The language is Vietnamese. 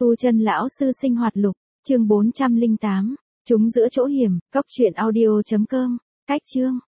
Tu Chân lão sư sinh hoạt lục, chương 408, chúng giữa chỗ hiểm, cốc truyện audio.com, cách chương.